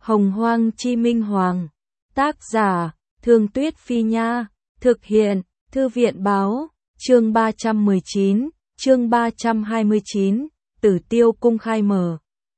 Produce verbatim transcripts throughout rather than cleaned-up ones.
Hồng Hoang Chi Minh Hoàng. Tác giả, Thương Tuyết Phi Nha. Thực hiện, Thư viện Báo. Chương ba trăm mười chín, chương ba trăm hai mươi chín, Tử Tiêu Cung khai mở.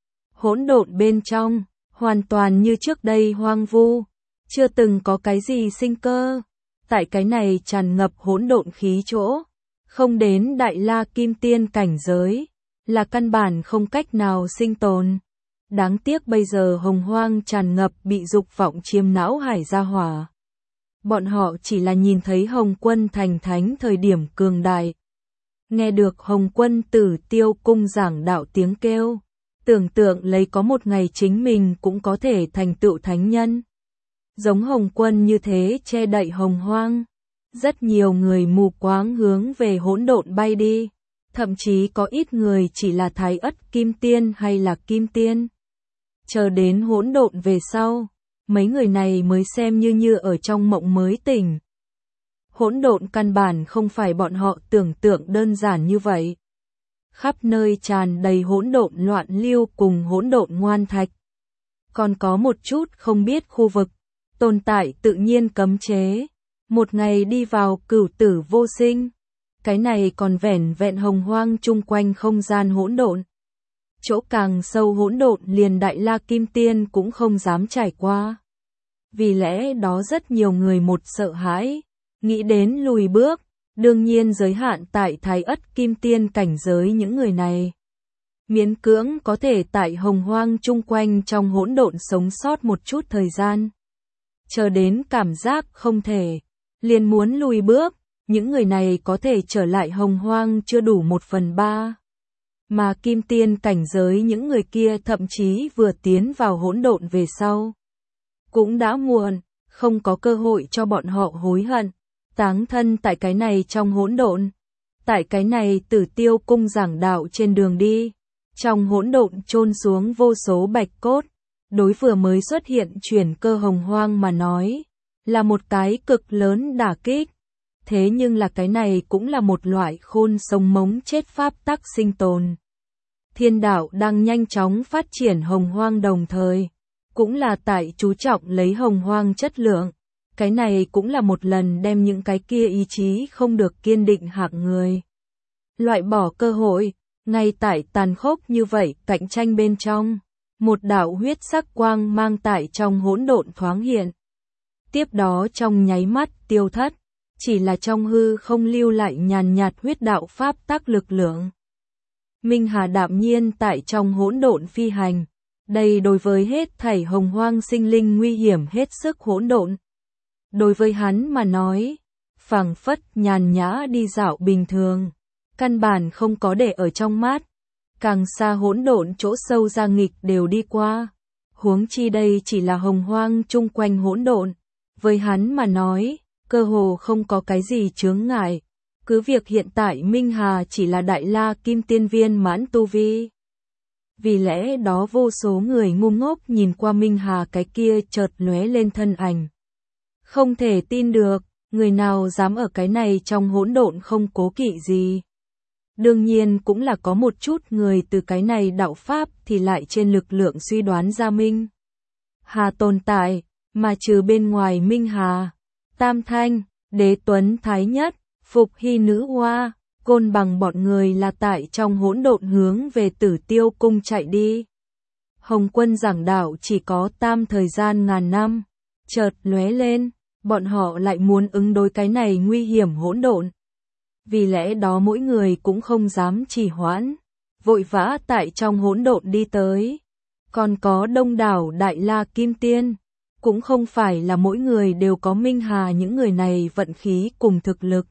Hỗn độn bên trong, hoàn toàn như trước đây hoang vu, chưa từng có cái gì sinh cơ. Tại cái này tràn ngập hỗn độn khí chỗ, không đến Đại La Kim Tiên cảnh giới, là căn bản không cách nào sinh tồn. Đáng tiếc bây giờ hồng hoang tràn ngập bị dục vọng chiếm não hải gia hỏa. Bọn họ chỉ là nhìn thấy Hồng Quân thành thánh thời điểm cường đại. Nghe được Hồng Quân Tử Tiêu Cung giảng đạo tiếng kêu, tưởng tượng lấy có một ngày chính mình cũng có thể thành tựu thánh nhân. Giống Hồng Quân như thế che đậy hồng hoang. Rất nhiều người mù quáng hướng về hỗn độn bay đi. Thậm chí có ít người chỉ là Thái Ất Kim Tiên hay là Kim Tiên. Chờ đến hỗn độn về sau, mấy người này mới xem như như ở trong mộng mới tỉnh. Hỗn độn căn bản không phải bọn họ tưởng tượng đơn giản như vậy. Khắp nơi tràn đầy hỗn độn loạn lưu cùng hỗn độn ngoan thạch. Còn có một chút không biết khu vực, tồn tại tự nhiên cấm chế. Một ngày đi vào cửu tử vô sinh. Cái này còn vẻn vẹn hồng hoang chung quanh không gian hỗn độn. Chỗ càng sâu hỗn độn liền Đại La Kim Tiên cũng không dám trải qua. Vì lẽ đó rất nhiều người một sợ hãi, nghĩ đến lùi bước, đương nhiên giới hạn tại Thái Ất Kim Tiên cảnh giới những người này. Miễn cưỡng có thể tại hồng hoang chung quanh trong hỗn độn sống sót một chút thời gian. Chờ đến cảm giác không thể, liền muốn lùi bước, những người này có thể trở lại hồng hoang chưa đủ một phần ba. Mà Kim Tiên cảnh giới những người kia thậm chí vừa tiến vào hỗn độn về sau. Cũng đã muộn, không có cơ hội cho bọn họ hối hận, táng thân tại cái này trong hỗn độn. Tại cái này Tử Tiêu Cung giảng đạo trên đường đi, trong hỗn độn chôn xuống vô số bạch cốt. Đối vừa mới xuất hiện chuyển cơ hồng hoang mà nói, là một cái cực lớn đả kích. Thế nhưng là cái này cũng là một loại khôn sống mống chết pháp tắc sinh tồn. Thiên đạo đang nhanh chóng phát triển hồng hoang đồng thời, cũng là tại chú trọng lấy hồng hoang chất lượng. Cái này cũng là một lần đem những cái kia ý chí không được kiên định hạng người loại bỏ cơ hội, ngay tại tàn khốc như vậy cạnh tranh bên trong. Một đạo huyết sắc quang mang tại trong hỗn độn thoáng hiện. Tiếp đó trong nháy mắt tiêu thất, chỉ là trong hư không lưu lại nhàn nhạt huyết đạo pháp tắc lực lượng. Minh Hà đạm nhiên tại trong hỗn độn phi hành, đây đối với hết thảy hồng hoang sinh linh nguy hiểm hết sức hỗn độn. Đối với hắn mà nói, phảng phất nhàn nhã đi dạo bình thường, căn bản không có để ở trong mắt. Càng xa hỗn độn chỗ sâu ra nghịch đều đi qua. Huống chi đây chỉ là hồng hoang chung quanh hỗn độn. Với hắn mà nói, cơ hồ không có cái gì chướng ngại. Cứ việc hiện tại Minh Hà chỉ là Đại La Kim Tiên viên mãn tu vi. Vì lẽ đó vô số người ngu ngốc nhìn qua Minh Hà cái kia chợt lóe lên thân ảnh. Không thể tin được, người nào dám ở cái này trong hỗn độn không cố kỵ gì. Đương nhiên cũng là có một chút người từ cái này đạo pháp thì lại trên lực lượng suy đoán ra Minh Hà tồn tại, mà trừ bên ngoài Minh Hà, Tam Thanh, Đế Tuấn Thái Nhất, Phục Hy Nữ Hoa, Côn Bằng bọn người là tại trong hỗn độn hướng về Tử Tiêu Cung chạy đi. Hồng Quân giảng đạo chỉ có tam thời gian ngàn năm, chợt lóe lên, bọn họ lại muốn ứng đối cái này nguy hiểm hỗn độn. Vì lẽ đó mỗi người cũng không dám trì hoãn, vội vã tại trong hỗn độn đi tới. Còn có đông đảo Đại La Kim Tiên, cũng không phải là mỗi người đều có Minh Hà những người này vận khí cùng thực lực.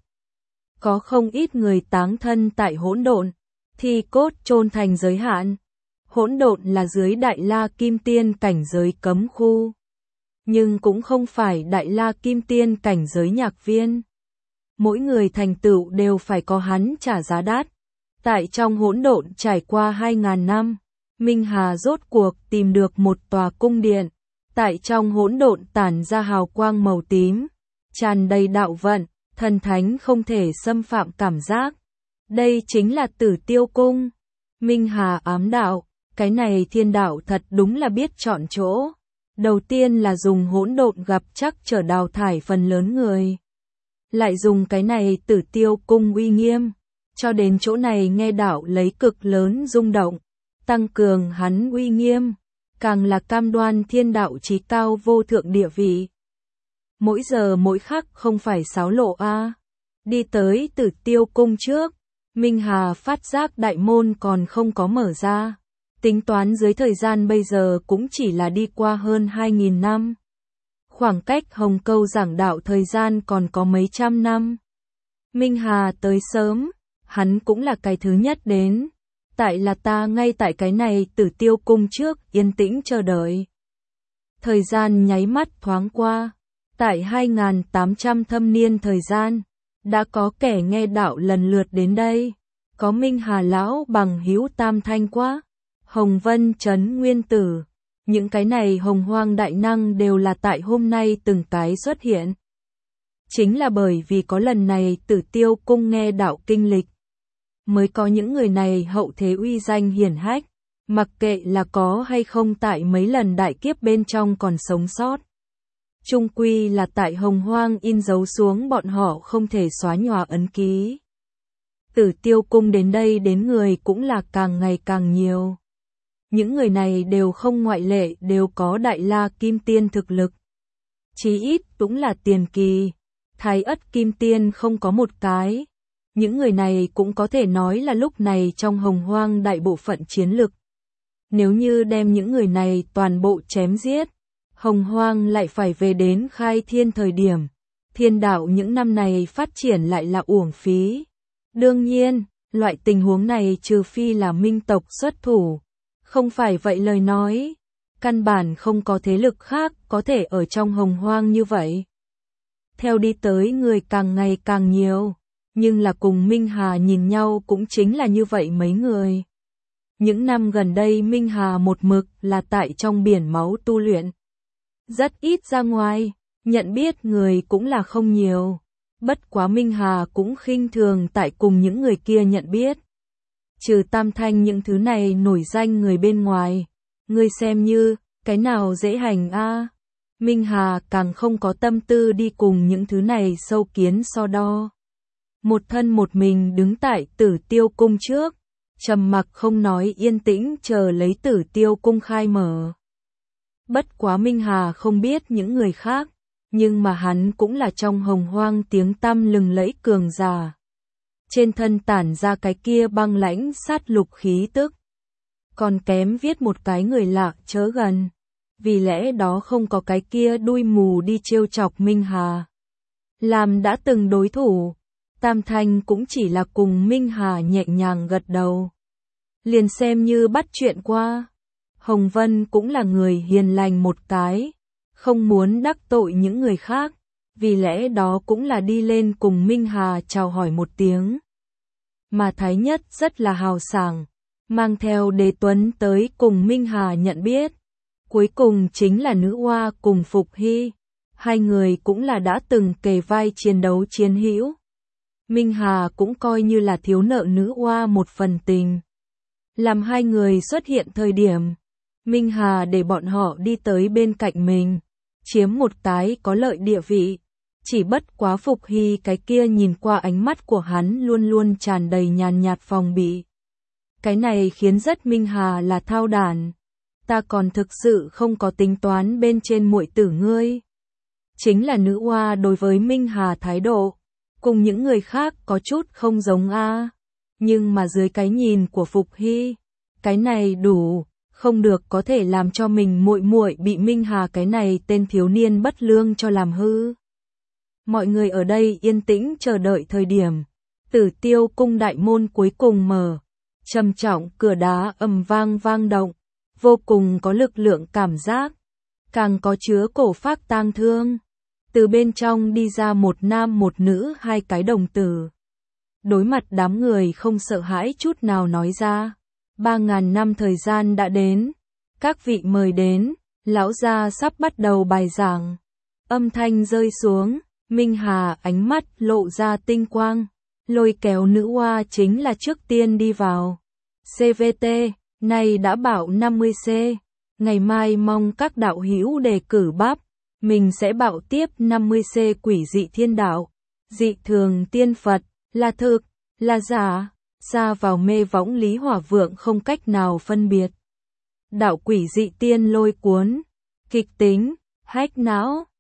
Có không ít người táng thân tại hỗn độn, thì cốt chôn thành giới hạn. Hỗn độn là dưới Đại La Kim Tiên cảnh giới cấm khu, nhưng cũng không phải Đại La Kim Tiên cảnh giới nhạc viên. Mỗi người thành tựu đều phải có hắn trả giá đắt. Tại trong hỗn độn trải qua hai ngàn năm, Minh Hà rốt cuộc tìm được một tòa cung điện. Tại trong hỗn độn tản ra hào quang màu tím, tràn đầy đạo vận, thần thánh không thể xâm phạm cảm giác. Đây chính là Tử Tiêu Cung. Minh Hà ám đạo, cái này thiên đạo thật đúng là biết chọn chỗ. Đầu tiên là dùng hỗn độn gặp chắc trở đào thải phần lớn người. Lại dùng cái này Tử Tiêu cung uy nghiêm, cho đến chỗ này nghe đạo lấy cực lớn rung động, tăng cường hắn uy nghiêm, càng là cam đoan thiên đạo chí cao vô thượng địa vị. Mỗi giờ mỗi khắc không phải xáo lộ a. Đi tới Tử Tiêu cung trước, Minh Hà phát giác đại môn còn không có mở ra. Tính toán dưới thời gian bây giờ cũng chỉ là đi qua hơn hai nghìn năm. Khoảng cách Hồng Câu giảng đạo thời gian còn có mấy trăm năm. Minh Hà tới sớm, hắn cũng là cái thứ nhất đến. Tại là ta ngay tại cái này Tử Tiêu cung trước yên tĩnh chờ đợi. Thời gian nháy mắt thoáng qua. Tại hai nghìn tám trăm thâm niên thời gian, đã có kẻ nghe đạo lần lượt đến đây. Có Minh Hà lão bằng hữu Tam Thanh quá, Hồng Vân Trấn Nguyên Tử. Những cái này hồng hoang đại năng đều là tại hôm nay từng cái xuất hiện. Chính là bởi vì có lần này Tử Tiêu cung nghe đạo kinh lịch, mới có những người này hậu thế uy danh hiển hách, mặc kệ là có hay không tại mấy lần đại kiếp bên trong còn sống sót. Chung quy là tại hồng hoang in dấu xuống bọn họ không thể xóa nhòa ấn ký. Tử Tiêu cung đến đây đến người cũng là càng ngày càng nhiều. Những người này đều không ngoại lệ đều có đại la kim tiên thực lực. Chí ít cũng là tiền kỳ, Thái Ất kim tiên không có một cái. Những người này cũng có thể nói là lúc này trong hồng hoang đại bộ phận chiến lực. Nếu như đem những người này toàn bộ chém giết, hồng hoang lại phải về đến khai thiên thời điểm. Thiên đạo những năm này phát triển lại là uổng phí. Đương nhiên, loại tình huống này trừ phi là minh tộc xuất thủ. Không phải vậy lời nói, căn bản không có thế lực khác có thể ở trong hồng hoang như vậy. Theo đi tới người càng ngày càng nhiều, nhưng là cùng Minh Hà nhìn nhau cũng chính là như vậy mấy người. Những năm gần đây Minh Hà một mực là tại trong biển máu tu luyện. Rất ít ra ngoài, nhận biết người cũng là không nhiều. Bất quá Minh Hà cũng khinh thường tại cùng những người kia nhận biết. Trừ Tam Thanh những thứ này nổi danh người bên ngoài, ngươi xem như, cái nào dễ hành a? Minh Hà càng không có tâm tư đi cùng những thứ này sâu kiến so đo. Một thân một mình đứng tại Tử Tiêu cung trước, trầm mặc không nói yên tĩnh chờ lấy Tử Tiêu cung khai mở. Bất quá Minh Hà không biết những người khác, nhưng mà hắn cũng là trong hồng hoang tiếng tăm lừng lẫy cường giả. Trên thân tản ra cái kia băng lãnh sát lục khí tức. Còn kém viết một cái người lạ chớ gần. Vì lẽ đó không có cái kia đuôi mù đi trêu chọc Minh Hà. Làm đã từng đối thủ, Tam Thanh cũng chỉ là cùng Minh Hà nhẹ nhàng gật đầu. Liền xem như bắt chuyện qua. Hồng Vân cũng là người hiền lành một cái, không muốn đắc tội những người khác. Vì lẽ đó cũng là đi lên cùng Minh Hà chào hỏi một tiếng. Mà Thái Nhất rất là hào sảng, mang theo Đế Tuấn tới cùng Minh Hà nhận biết. Cuối cùng chính là Nữ Oa cùng Phục Hy. Hai người cũng là đã từng kề vai chiến đấu chiến hữu. Minh Hà cũng coi như là thiếu nợ Nữ Oa một phần tình. Làm hai người xuất hiện thời điểm, Minh Hà để bọn họ đi tới bên cạnh mình, chiếm một cái có lợi địa vị. Chỉ bất quá Phục Hy cái kia nhìn qua ánh mắt của hắn luôn luôn tràn đầy nhàn nhạt phòng bị. Cái này khiến rất Minh Hà là thao đản. Ta còn thực sự không có tính toán bên trên muội tử ngươi. Chính là Nữ Oa đối với Minh Hà thái độ, cùng những người khác có chút không giống a. Nhưng mà dưới cái nhìn của Phục Hy, cái này đủ, không được có thể làm cho mình muội muội bị Minh Hà cái này tên thiếu niên bất lương cho làm hư. Mọi người ở đây yên tĩnh chờ đợi thời điểm, Tử Tiêu cung đại môn cuối cùng mở, trầm trọng cửa đá ầm vang vang động, vô cùng có lực lượng cảm giác, càng có chứa cổ phác tang thương. Từ bên trong đi ra một nam một nữ hai cái đồng tử. Đối mặt đám người không sợ hãi chút nào nói ra, ba ngàn năm thời gian đã đến, các vị mời đến, lão gia sắp bắt đầu bài giảng. Âm thanh rơi xuống, Minh Hà ánh mắt lộ ra tinh quang, lôi kéo Nữ Oa chính là trước tiên đi vào. xê vê tê, này đã bảo năm mươi C, Ngày mai mong các đạo hữu đề cử bắp, mình sẽ bạo tiếp năm mươi C quỷ dị thiên đạo, dị thường tiên Phật, là thực, là giả, xa vào mê võng Lý Hỏa Vượng không cách nào phân biệt. Đạo quỷ dị tiên lôi cuốn, kịch tính, hack não.